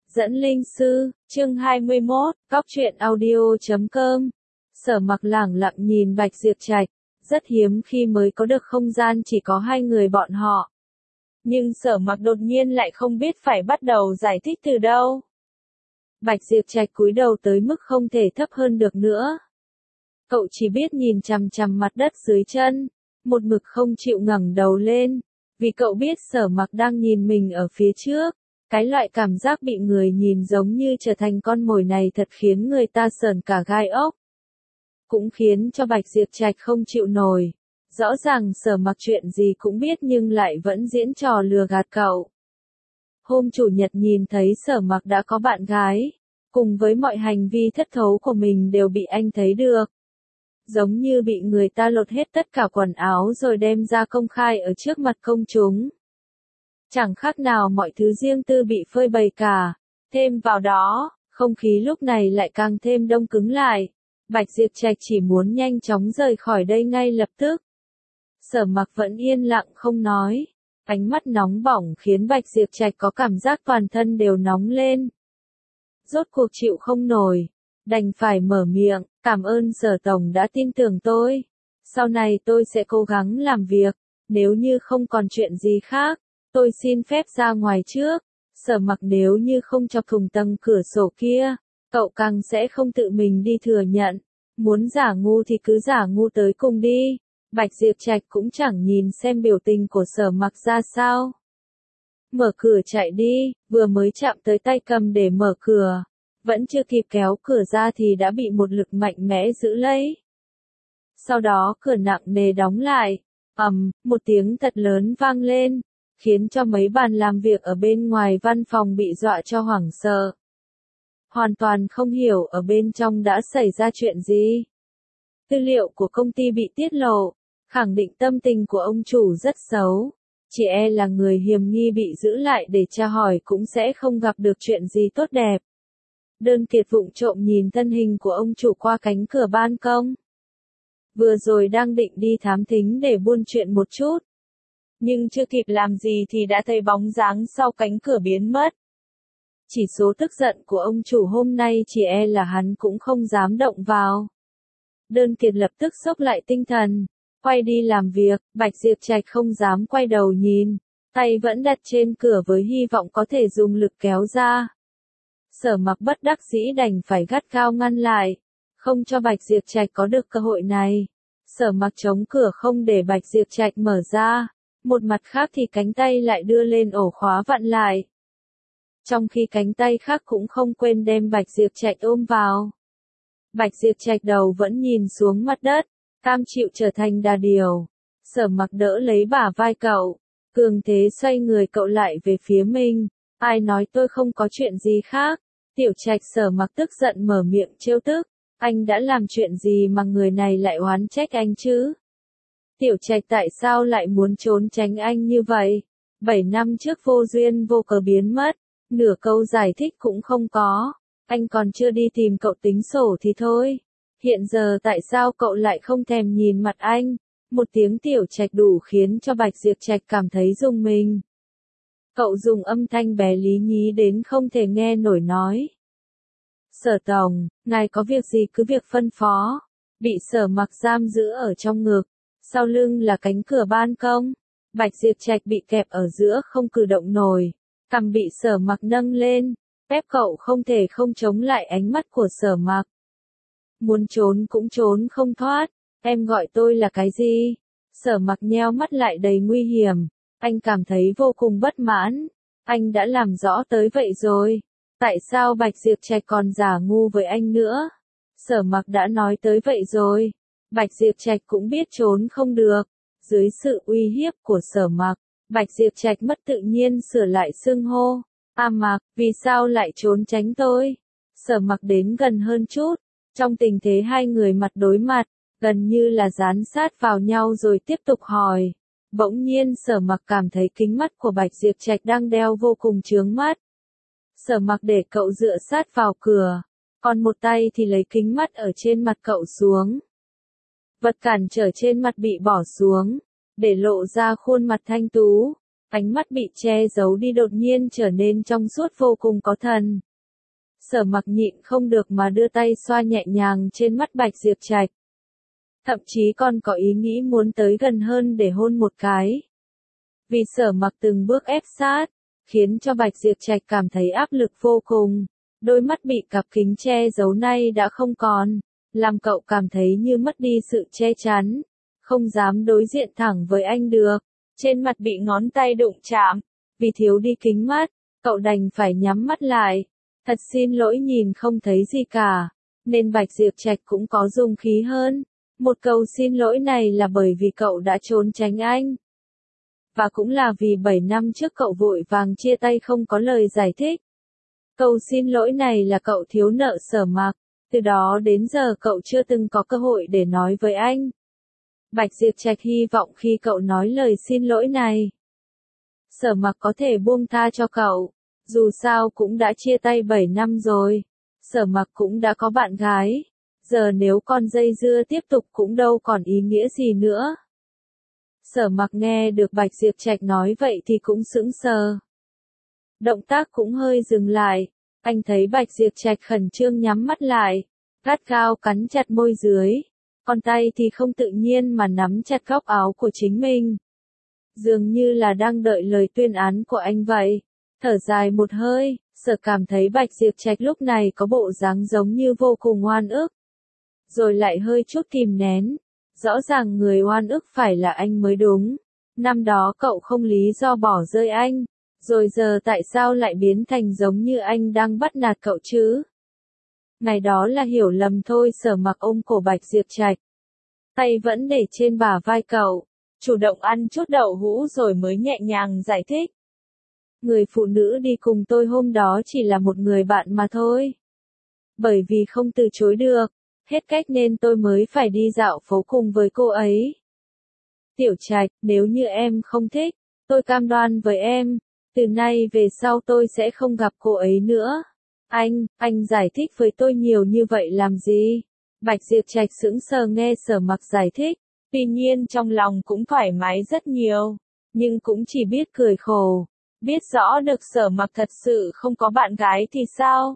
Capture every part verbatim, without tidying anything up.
Dẫn linh sư, chương hai mươi mốt, cóc truyện audio chấm com. Sở Mặc lẳng lặng nhìn Bạch Diệp Trạch, rất hiếm khi mới có được không gian chỉ có hai người bọn họ. Nhưng Sở Mặc đột nhiên lại không biết phải bắt đầu giải thích từ đâu. Bạch Diệp Trạch cúi đầu tới mức không thể thấp hơn được nữa. Cậu chỉ biết nhìn chằm chằm mặt đất dưới chân, một mực không chịu ngẩng đầu lên, vì cậu biết Sở Mặc đang nhìn mình ở phía trước. Cái loại cảm giác bị người nhìn giống như trở thành con mồi này thật khiến người ta sởn cả gai ốc. Cũng khiến cho Bạch Diệp Trạch không chịu nổi. Rõ ràng Sở Mặc chuyện gì cũng biết nhưng lại vẫn diễn trò lừa gạt cậu. Hôm chủ nhật nhìn thấy Sở Mặc đã có bạn gái, cùng với mọi hành vi thất thố của mình đều bị anh thấy được. Giống như bị người ta lột hết tất cả quần áo rồi đem ra công khai ở trước mặt công chúng. Chẳng khác nào mọi thứ riêng tư bị phơi bày cả. Thêm vào đó, không khí lúc này lại càng thêm đông cứng lại. Bạch Diệp Trạch chỉ muốn nhanh chóng rời khỏi đây ngay lập tức. Sở Mặc vẫn yên lặng không nói. Ánh mắt nóng bỏng khiến Bạch Diệp Trạch có cảm giác toàn thân đều nóng lên. Rốt cuộc chịu không nổi, đành phải mở miệng, cảm ơn Sở Tổng đã tin tưởng tôi. Sau này tôi sẽ cố gắng làm việc, nếu như không còn chuyện gì khác. Tôi xin phép ra ngoài trước. Sở Mặc nếu như không chọc thủng tầng cửa sổ kia, cậu càng sẽ không tự mình đi thừa nhận. Muốn giả ngu thì cứ giả ngu tới cùng đi. Bạch Diệp Trạch cũng chẳng nhìn xem biểu tình của Sở Mặc ra sao. Mở cửa chạy đi, vừa mới chạm tới tay cầm để mở cửa. Vẫn chưa kịp kéo cửa ra thì đã bị một lực mạnh mẽ giữ lấy. Sau đó cửa nặng nề đóng lại. Ầm, một tiếng thật lớn vang lên, khiến cho mấy bàn làm việc ở bên ngoài văn phòng bị dọa cho hoảng sợ. Hoàn toàn không hiểu ở bên trong đã xảy ra chuyện gì. Tư liệu của công ty bị tiết lộ, khẳng định tâm tình của ông chủ rất xấu. Chỉ e là người hiểm nghi bị giữ lại để tra hỏi cũng sẽ không gặp được chuyện gì tốt đẹp. Đơn Kiệt vụng trộm nhìn thân hình của ông chủ qua cánh cửa ban công. Vừa rồi đang định đi thám thính để buôn chuyện một chút. Nhưng chưa kịp làm gì thì đã thấy bóng dáng sau cánh cửa biến mất. Chỉ số tức giận của ông chủ hôm nay chỉ e là hắn cũng không dám động vào. Đơn Kiệt lập tức xốc lại tinh thần, quay đi làm việc. Bạch Diệp Trạch không dám quay đầu nhìn, tay vẫn đặt trên cửa với hy vọng có thể dùng lực kéo ra. Sở Mặc bất đắc dĩ đành phải gắt gao ngăn lại, không cho Bạch Diệp Trạch có được cơ hội này. Sở Mặc chống cửa không để Bạch Diệp Trạch mở ra. Một mặt khác thì cánh tay lại đưa lên ổ khóa vặn lại. Trong khi cánh tay khác cũng không quên đem Bạch Diệp Trạch ôm vào. Bạch Diệp Trạch đầu vẫn nhìn xuống mặt đất, cam chịu trở thành đà điểu. Sở Mặc đỡ lấy bả vai cậu, cường thế xoay người cậu lại về phía mình. Ai nói tôi không có chuyện gì khác? Tiểu Trạch. Sở Mặc tức giận mở miệng trêu tức. Anh đã làm chuyện gì mà người này lại oán trách anh chứ? Tiểu Trạch tại sao lại muốn trốn tránh anh như vậy? Bảy năm trước vô duyên vô cớ biến mất, nửa câu giải thích cũng không có. Anh còn chưa đi tìm cậu tính sổ thì thôi. Hiện giờ tại sao cậu lại không thèm nhìn mặt anh? Một tiếng Tiểu Trạch đủ khiến cho Bạch Diệp Trạch cảm thấy rùng mình. Cậu dùng âm thanh bé lý nhí đến không thể nghe nổi nói. Sở Tổng, ngài có việc gì cứ việc phân phó. Bị Sở Mặc giam giữ ở trong ngực. Sau lưng là cánh cửa ban công. Bạch Diệp Trạch bị kẹp ở giữa không cử động nổi. Cằm bị Sở Mặc nâng lên. Ép cậu không thể không chống lại ánh mắt của Sở Mặc. Muốn trốn cũng trốn không thoát. Em gọi tôi là cái gì? Sở Mặc nheo mắt lại đầy nguy hiểm. Anh cảm thấy vô cùng bất mãn. Anh đã làm rõ tới vậy rồi. Tại sao Bạch Diệp Trạch còn giả ngu với anh nữa? Sở Mặc đã nói tới vậy rồi. Bạch Diệp Trạch cũng biết trốn không được. Dưới sự uy hiếp của Sở Mặc, Bạch Diệp Trạch mất tự nhiên sửa lại xưng hô. A Mặc, vì sao lại trốn tránh tôi? Sở Mặc đến gần hơn chút. Trong tình thế hai người mặt đối mặt, gần như là dán sát vào nhau rồi tiếp tục hỏi. Bỗng nhiên Sở Mặc cảm thấy kính mắt của Bạch Diệp Trạch đang đeo vô cùng chướng mắt. Sở Mặc để cậu dựa sát vào cửa, còn một tay thì lấy kính mắt ở trên mặt cậu xuống. Vật cản trở trên mặt bị bỏ xuống, để lộ ra khuôn mặt thanh tú. Ánh mắt bị che giấu đi đột nhiên trở nên trong suốt vô cùng có thần. Sở Mặc nhịn không được mà đưa tay xoa nhẹ nhàng trên mắt Bạch Diệp Trạch. Thậm chí còn có ý nghĩ muốn tới gần hơn để hôn một cái. Vì Sở Mặc từng bước ép sát, khiến cho Bạch Diệp Trạch cảm thấy áp lực vô cùng. Đôi mắt bị cặp kính che giấu nay đã không còn, làm cậu cảm thấy như mất đi sự che chắn, không dám đối diện thẳng với anh được. Trên mặt bị ngón tay đụng chạm, vì thiếu đi kính mắt, cậu đành phải nhắm mắt lại. Thật xin lỗi nhìn không thấy gì cả, nên Bạch Diệp Trạch cũng có dung khí hơn. Một câu xin lỗi này là bởi vì cậu đã trốn tránh anh. Và cũng là vì bảy năm trước cậu vội vàng chia tay không có lời giải thích. Câu xin lỗi này là cậu thiếu nợ Sở Mặc, từ đó đến giờ cậu chưa từng có cơ hội để nói với anh. Bạch Diệp Trạch hy vọng khi cậu nói lời xin lỗi này, Sở Mặc có thể buông tha cho cậu. Dù sao cũng đã chia tay bảy năm rồi, Sở Mặc cũng đã có bạn gái, giờ nếu còn dây dưa tiếp tục cũng đâu còn ý nghĩa gì nữa. Sở Mặc nghe được Bạch Diệp Trạch nói vậy thì cũng sững sờ. Động tác cũng hơi dừng lại, anh thấy Bạch Diệp Trạch khẩn trương nhắm mắt lại, gắt gao cắn chặt môi dưới, còn tay thì không tự nhiên mà nắm chặt góc áo của chính mình. Dường như là đang đợi lời tuyên án của anh vậy. Thở dài một hơi, Sở cảm thấy Bạch Diệp Trạch lúc này có bộ dáng giống như vô cùng oan ức. Rồi lại hơi chút kìm nén. Rõ ràng người oan ức phải là anh mới đúng. Năm đó cậu không lý do bỏ rơi anh. Rồi giờ tại sao lại biến thành giống như anh đang bắt nạt cậu chứ? Ngày đó là hiểu lầm thôi. Sở Mặc ôm cổ Bạch Diệp Trạch. Tay vẫn để trên bả vai cậu. Chủ động ăn chút đậu hũ rồi mới nhẹ nhàng giải thích. Người phụ nữ đi cùng tôi hôm đó chỉ là một người bạn mà thôi. Bởi vì không từ chối được, hết cách nên tôi mới phải đi dạo phố cùng với cô ấy. Tiểu Trạch, nếu như em không thích, tôi cam đoan với em, từ nay về sau tôi sẽ không gặp cô ấy nữa. Anh, anh giải thích với tôi nhiều như vậy làm gì? Bạch Diệp Trạch sững sờ nghe Sở Mặc giải thích, tuy nhiên trong lòng cũng thoải mái rất nhiều, nhưng cũng chỉ biết cười khổ. Biết rõ được Sở Mặc thật sự không có bạn gái thì sao?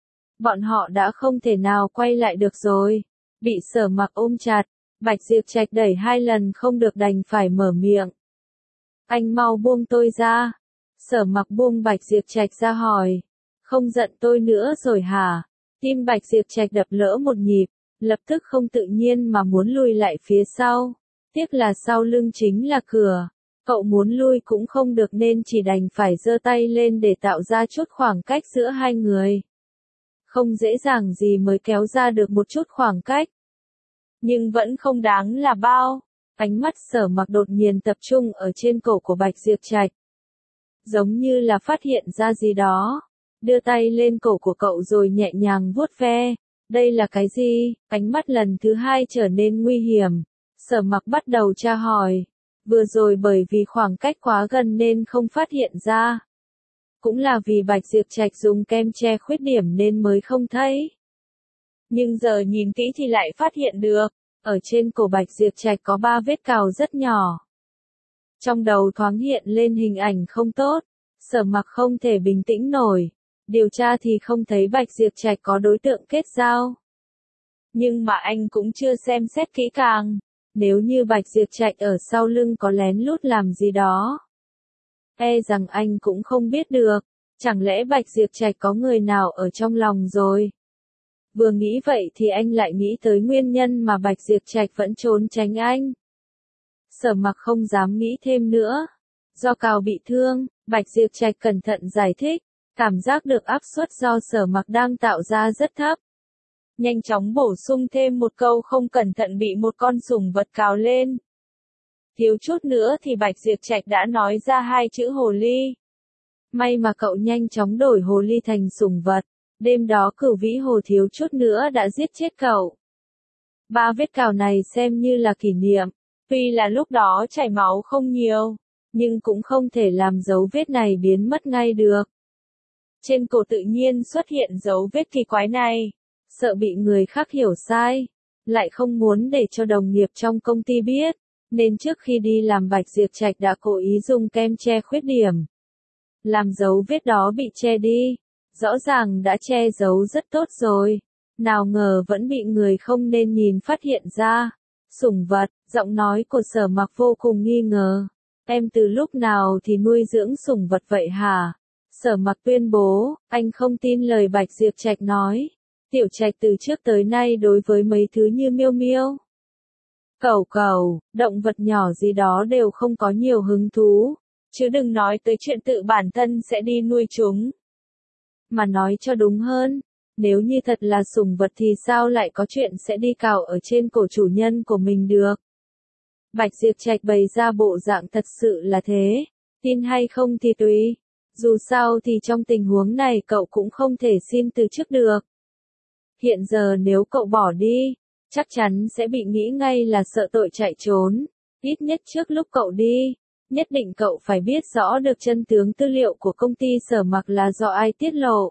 Bọn họ đã không thể nào quay lại được rồi. Bị Sở Mặc ôm chặt, Bạch Diệp Trạch đẩy hai lần không được đành phải mở miệng. Anh mau buông tôi ra. Sở Mặc buông Bạch Diệp Trạch ra hỏi. Không giận tôi nữa rồi hả? Tim Bạch Diệp Trạch đập lỡ một nhịp, lập tức không tự nhiên mà muốn lùi lại phía sau. Tiếc là sau lưng chính là cửa. Cậu muốn lui cũng không được nên chỉ đành phải giơ tay lên để tạo ra chút khoảng cách giữa hai người. Không dễ dàng gì mới kéo ra được một chút khoảng cách. Nhưng vẫn không đáng là bao. Ánh mắt Sở Mặc đột nhiên tập trung ở trên cổ của Bạch Diệp Trạch. Giống như là phát hiện ra gì đó. Đưa tay lên cổ của cậu rồi nhẹ nhàng vuốt ve. Đây là cái gì? Ánh mắt lần thứ hai trở nên nguy hiểm. Sở Mặc bắt đầu tra hỏi. Vừa rồi bởi vì khoảng cách quá gần nên không phát hiện ra. Cũng là vì Bạch Diệp Trạch dùng kem che khuyết điểm nên mới không thấy. Nhưng giờ nhìn kỹ thì lại phát hiện được, ở trên cổ Bạch Diệp Trạch có ba vết cào rất nhỏ. Trong đầu thoáng hiện lên hình ảnh không tốt, Sở Mặc không thể bình tĩnh nổi. Điều tra thì không thấy Bạch Diệp Trạch có đối tượng kết giao. Nhưng mà anh cũng chưa xem xét kỹ càng. Nếu như Bạch Diệp Trạch ở sau lưng có lén lút làm gì đó, e rằng anh cũng không biết được. Chẳng lẽ Bạch Diệp Trạch có người nào ở trong lòng rồi? Vừa nghĩ vậy thì anh lại nghĩ tới nguyên nhân mà Bạch Diệp Trạch vẫn trốn tránh anh. Sở Mặc không dám nghĩ thêm nữa. Do cào bị thương, Bạch Diệp Trạch cẩn thận giải thích, cảm giác được áp suất do Sở Mặc đang tạo ra rất thấp. Nhanh chóng bổ sung thêm một câu không cẩn thận bị một con sủng vật cào lên. Thiếu chút nữa thì Bạch Diệp Trạch đã nói ra hai chữ hồ ly. May mà cậu nhanh chóng đổi hồ ly thành sủng vật. Đêm đó Cửu Vĩ Hồ thiếu chút nữa đã giết chết cậu. Ba vết cào này xem như là kỷ niệm. Tuy là lúc đó chảy máu không nhiều, nhưng cũng không thể làm dấu vết này biến mất ngay được. Trên cổ tự nhiên xuất hiện dấu vết kỳ quái này. Sợ bị người khác hiểu sai, lại không muốn để cho đồng nghiệp trong công ty biết, Nên trước khi đi làm Bạch Diệp Trạch đã cố ý dùng kem che khuyết điểm. Làm dấu vết đó bị che đi. Rõ ràng đã che giấu rất tốt rồi. Nào ngờ vẫn bị người không nên nhìn phát hiện ra. Sủng vật, giọng nói của Sở Mặc vô cùng nghi ngờ. Em từ lúc nào thì nuôi dưỡng sủng vật vậy hả? Sở Mặc tuyên bố, anh không tin lời Bạch Diệp Trạch nói. Tiểu Trạch từ trước tới nay đối với mấy thứ như miêu miêu, cẩu cẩu, động vật nhỏ gì đó đều không có nhiều hứng thú. Chứ đừng nói tới chuyện tự bản thân sẽ đi nuôi chúng. Mà nói cho đúng hơn, nếu như thật là sủng vật thì sao lại có chuyện sẽ đi cào ở trên cổ chủ nhân của mình được. Bạch Diệp Trạch bày ra bộ dạng thật sự là thế, tin hay không thì tùy. Dù sao thì trong tình huống này cậu cũng không thể xin từ chức được. Hiện giờ nếu cậu bỏ đi, chắc chắn sẽ bị nghĩ ngay là sợ tội chạy trốn. Ít nhất trước lúc cậu đi, nhất định cậu phải biết rõ được chân tướng tư liệu của công ty Sở Mặc là do ai tiết lộ.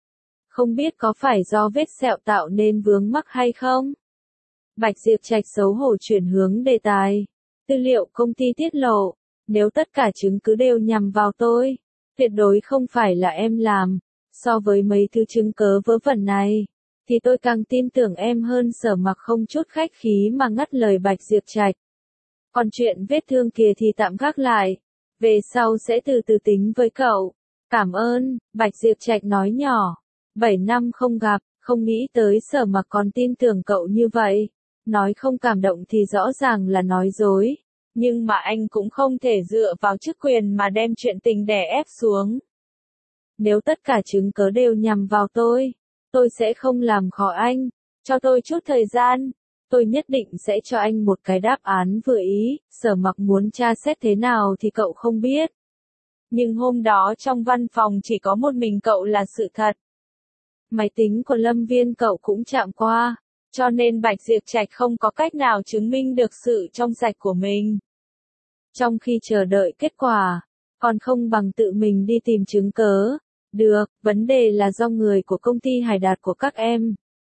Không biết có phải do vết sẹo tạo nên vướng mắc hay không? Bạch Diệp Trạch xấu hổ chuyển hướng đề tài. Tư liệu công ty tiết lộ, nếu tất cả chứng cứ đều nhằm vào tôi, tuyệt đối không phải là em làm. So với mấy thứ chứng cớ vớ vẩn này, thì tôi càng tin tưởng em hơn. Sở Mặc không chút khách khí mà ngắt lời Bạch Diệp Trạch. Còn chuyện vết thương kia thì tạm gác lại, về sau sẽ từ từ tính với cậu. Cảm ơn, Bạch Diệp Trạch nói nhỏ. Bảy năm không gặp, không nghĩ tới Sở Mặc còn tin tưởng cậu như vậy. Nói không cảm động thì rõ ràng là nói dối. Nhưng mà anh cũng không thể dựa vào chức quyền mà đem chuyện tình đè ép xuống. Nếu tất cả chứng cớ đều nhằm vào tôi, tôi sẽ không làm khó anh. Cho tôi chút thời gian, tôi nhất định sẽ cho anh một cái đáp án vừa ý. Sở Mặc muốn tra xét thế nào thì cậu không biết. Nhưng hôm đó trong văn phòng chỉ có một mình cậu là sự thật. Máy tính của Lâm Viên cậu cũng chạm qua, cho nên Bạch Diệp Trạch không có cách nào chứng minh được sự trong sạch của mình. Trong khi chờ đợi kết quả, còn không bằng tự mình đi tìm chứng cớ. Được, vấn đề là do người của công ty Hải Đạt của các em.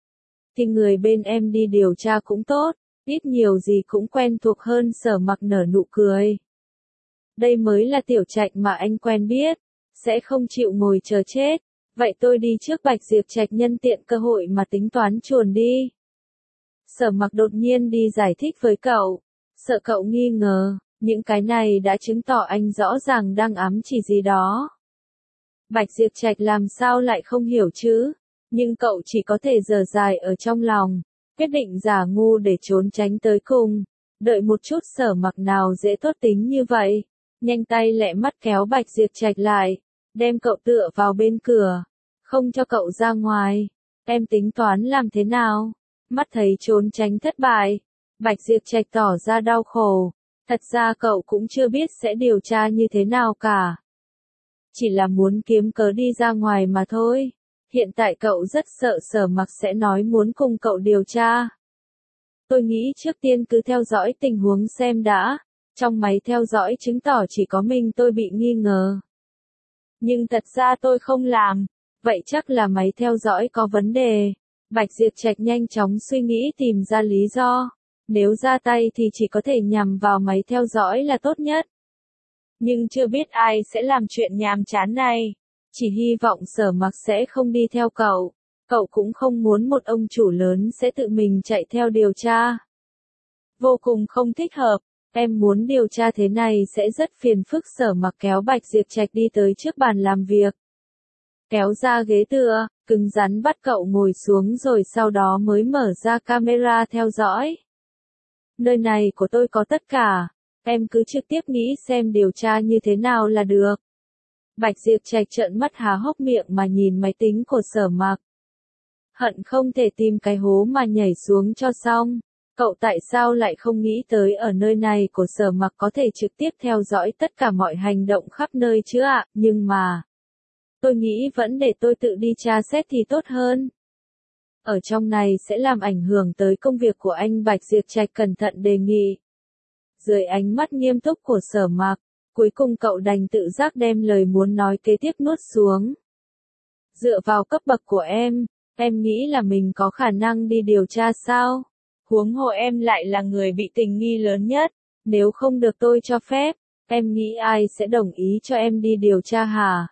Thì người bên em đi điều tra cũng tốt, ít nhiều gì cũng quen thuộc hơn. Sở Mặc nở nụ cười. Đây mới là Tiểu Trạch mà anh quen biết, sẽ không chịu ngồi chờ chết. Vậy tôi đi trước. Bạch Diệp Trạch nhân tiện cơ hội mà tính toán chuồn đi. Sở Mặc đột nhiên đi giải thích với cậu, sợ cậu nghi ngờ, những cái này đã chứng tỏ anh rõ ràng đang ám chỉ gì đó. Bạch Diệp Trạch làm sao lại không hiểu chứ, nhưng cậu chỉ có thể dở dài ở trong lòng, quyết định giả ngu để trốn tránh tới cùng. Đợi một chút. Sở Mặc nào dễ tốt tính như vậy, nhanh tay lẹ mắt kéo Bạch Diệp Trạch lại, đem cậu tựa vào bên cửa, không cho cậu ra ngoài. Em tính toán làm thế nào? Mắt thấy trốn tránh thất bại, Bạch Diệp Trạch tỏ ra đau khổ. Thật ra cậu cũng chưa biết sẽ điều tra như thế nào cả. Chỉ là muốn kiếm cớ đi ra ngoài mà thôi. Hiện tại cậu rất sợ Sở Mặc sẽ nói muốn cùng cậu điều tra. Tôi nghĩ trước tiên cứ theo dõi tình huống xem đã. Trong máy theo dõi chứng tỏ chỉ có mình tôi bị nghi ngờ. Nhưng thật ra tôi không làm. Vậy chắc là máy theo dõi có vấn đề. Bạch Diệp Trạch nhanh chóng suy nghĩ tìm ra lý do. Nếu ra tay thì chỉ có thể nhằm vào máy theo dõi là tốt nhất. Nhưng chưa biết ai sẽ làm chuyện nhàm chán này. Chỉ hy vọng Sở Mặc sẽ không đi theo cậu. Cậu cũng không muốn một ông chủ lớn sẽ tự mình chạy theo điều tra. Vô cùng không thích hợp. Em muốn điều tra thế này sẽ rất phiền phức. Sở Mặc kéo Bạch Diệp Trạch đi tới trước bàn làm việc. Kéo ra ghế tựa, cứng rắn bắt cậu ngồi xuống rồi sau đó mới mở ra camera theo dõi. Nơi này của tôi có tất cả, em cứ trực tiếp nghĩ xem điều tra như thế nào là được. Bạch Diệp Trạch trợn mắt há hốc miệng mà nhìn máy tính của Sở Mặc. Hận không thể tìm cái hố mà nhảy xuống cho xong. Cậu tại sao lại không nghĩ tới ở nơi này của Sở Mặc có thể trực tiếp theo dõi tất cả mọi hành động khắp nơi chứ ạ, nhưng mà... Tôi nghĩ vẫn để tôi tự đi tra xét thì tốt hơn. Ở trong này sẽ làm ảnh hưởng tới công việc của anh. Bạch Diệp Trạch cẩn thận đề nghị. Dưới ánh mắt nghiêm túc của Sở Mặc, cuối cùng cậu đành tự giác đem lời muốn nói kế tiếp nuốt xuống. Dựa vào cấp bậc của em, em nghĩ là mình có khả năng đi điều tra sao? Huống hồ em lại là người bị tình nghi lớn nhất. Nếu không được tôi cho phép, em nghĩ ai sẽ đồng ý cho em đi điều tra hả?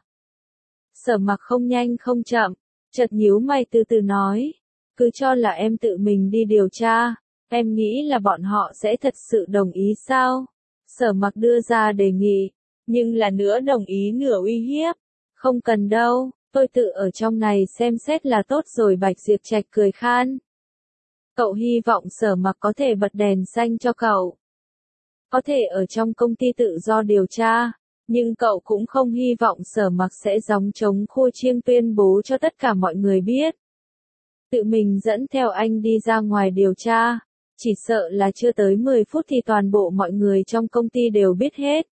Sở Mặc không nhanh không chậm, chợt nhíu mày từ từ nói, cứ cho là em tự mình đi điều tra, em nghĩ là bọn họ sẽ thật sự đồng ý sao? Sở Mặc đưa ra đề nghị, nhưng là nửa đồng ý nửa uy hiếp. Không cần đâu, tôi tự ở trong này xem xét là tốt rồi. Bạch Diệp Trạch cười khan. Cậu hy vọng Sở Mặc có thể bật đèn xanh cho cậu. Có thể ở trong công ty tự do điều tra, nhưng cậu cũng không hy vọng Sở Mặc sẽ gióng trống khua chiêng tuyên bố cho tất cả mọi người biết. Tự mình dẫn theo anh đi ra ngoài điều tra, chỉ sợ là chưa tới mười phút thì toàn bộ mọi người trong công ty đều biết hết.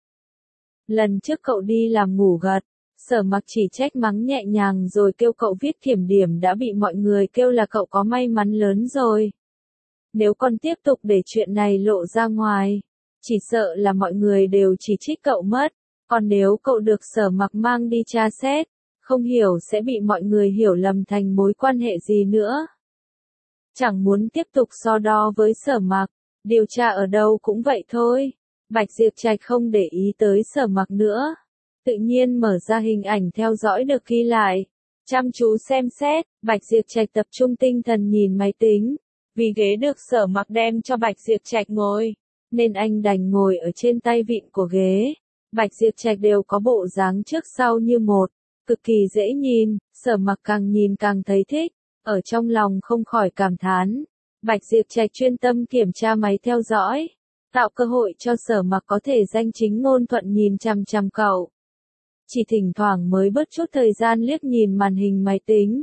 Lần trước cậu đi làm ngủ gật, Sở Mặc chỉ trách mắng nhẹ nhàng rồi kêu cậu viết kiểm điểm đã bị mọi người kêu là cậu có may mắn lớn rồi. Nếu còn tiếp tục để chuyện này lộ ra ngoài, chỉ sợ là mọi người đều chỉ trích cậu mất. Còn nếu cậu được Sở Mặc mang đi tra xét, không hiểu sẽ bị mọi người hiểu lầm thành mối quan hệ gì nữa. Chẳng muốn tiếp tục so đo với Sở Mặc, điều tra ở đâu cũng vậy thôi. Bạch Diệp Trạch không để ý tới Sở Mặc nữa. Tự nhiên mở ra hình ảnh theo dõi được ghi lại. Chăm chú xem xét, Bạch Diệp Trạch tập trung tinh thần nhìn máy tính. Vì ghế được Sở Mặc đem cho Bạch Diệp Trạch ngồi, nên anh đành ngồi ở trên tay vịn của ghế. Bạch Diệp Trạch đều có bộ dáng trước sau như một, cực kỳ dễ nhìn. Sở Mặc càng nhìn càng thấy thích, ở trong lòng không khỏi cảm thán. Bạch Diệp Trạch chuyên tâm kiểm tra máy theo dõi, tạo cơ hội cho Sở Mặc có thể danh chính ngôn thuận nhìn chằm chằm cậu. Chỉ thỉnh thoảng mới bớt chút thời gian liếc nhìn màn hình máy tính.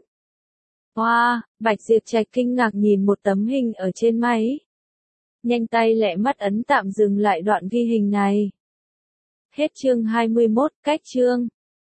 Wow, Bạch Diệp Trạch kinh ngạc nhìn một tấm hình ở trên máy. Nhanh tay lẹ mắt ấn tạm dừng lại đoạn ghi hình này. Hết chương hai mươi mốt, cách chương.